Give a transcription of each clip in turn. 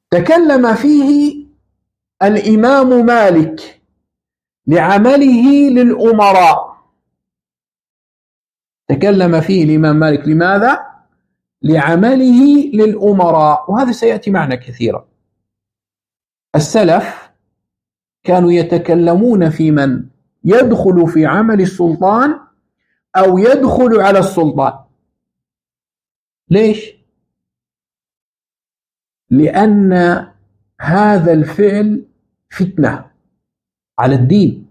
تكلم فيه الإمام مالك لعمله للأمراء. تكلم فيه الإمام مالك لماذا؟ لعمله للأمراء، وهذا سيأتي معنا كثيرا. السلف كانوا يتكلمون في من يدخل في عمل السلطان أو يدخل على السلطان. ليش؟ لأن هذا الفعل فتنة على الدين،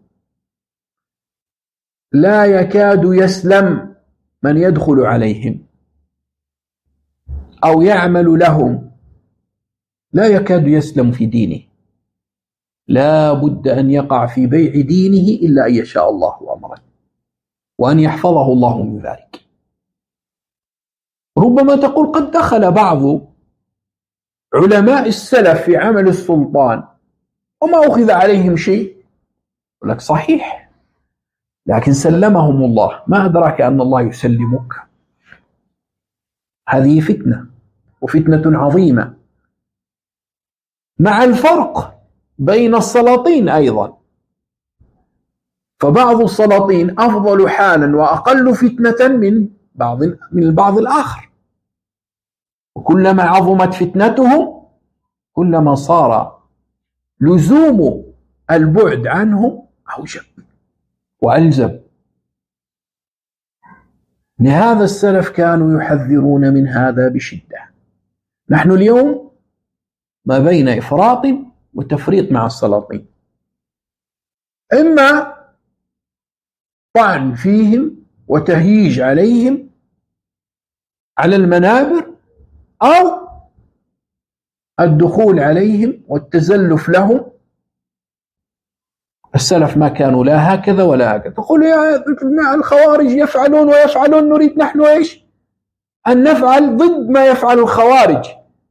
لا يكاد يسلم من يدخل عليهم أو يعمل لهم، لا يكاد يسلم في دينه، لا بد أن يقع في بيع دينه إلا أن يشاء الله أمره وأن يحفظه الله من ذلك. ربما تقول قد دخل بعض علماء السلف في عمل السلطان وما أخذ عليهم شيء. يقول لك صحيح، لكن سلمهم الله، ما أدراك أن الله يسلمك؟ هذه فتنة، وفتنة عظيمة، مع الفرق بين السلاطين أيضا، فبعض السلاطين أفضل حالا وأقل فتنة من البعض الآخر، وكلما عظمت فتنتهم كلما صار لزوم البعد عنه أوجب وألزم. لهذا السلف كانوا يحذرون من هذا بشدة. نحن اليوم ما بين إفراط وتفريط مع السلاطين، إما طعن فيهم وتهييج عليهم على المنابر، أو الدخول عليهم والتزلف لهم. السلف ما كانوا لا هكذا ولا هكذا. تقول يا الخوارج يفعلون ويفعلون، نريد نحن إيش؟ أن نفعل ضد ما يفعل الخوارج.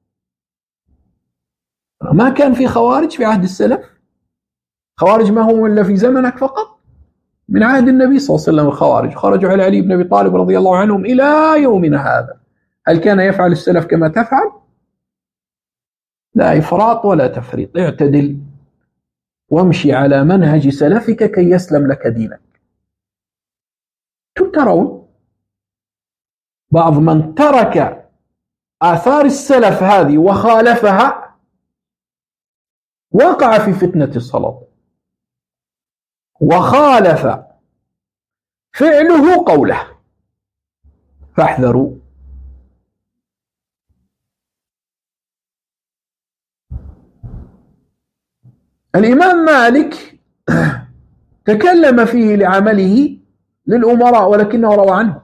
ما كان في خوارج في عهد السلف، خوارج ما هم إلا في زمنك فقط. من عهد النبي صلى الله عليه وسلم الخوارج خرجوا على علي بن أبي طالب رضي الله عنهم إلى يومنا هذا. هل كان يفعل السلف كما تفعل؟ لا إفراط ولا تفريط. اعتدل وامشي على منهج سلفك كي يسلم لك دينك. ترون بعض من ترك آثار السلف هذه وخالفها وقع في فتنة السلطة، وخالف فعله قوله، فاحذروا. الإمام مالك تكلم فيه لعمله للأمراء ولكنه روى عنه.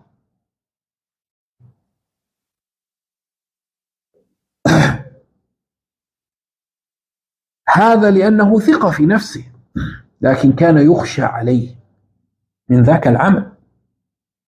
هذا لأنه ثقة في نفسه، لكن كان يخشى عليه من ذاك العمل.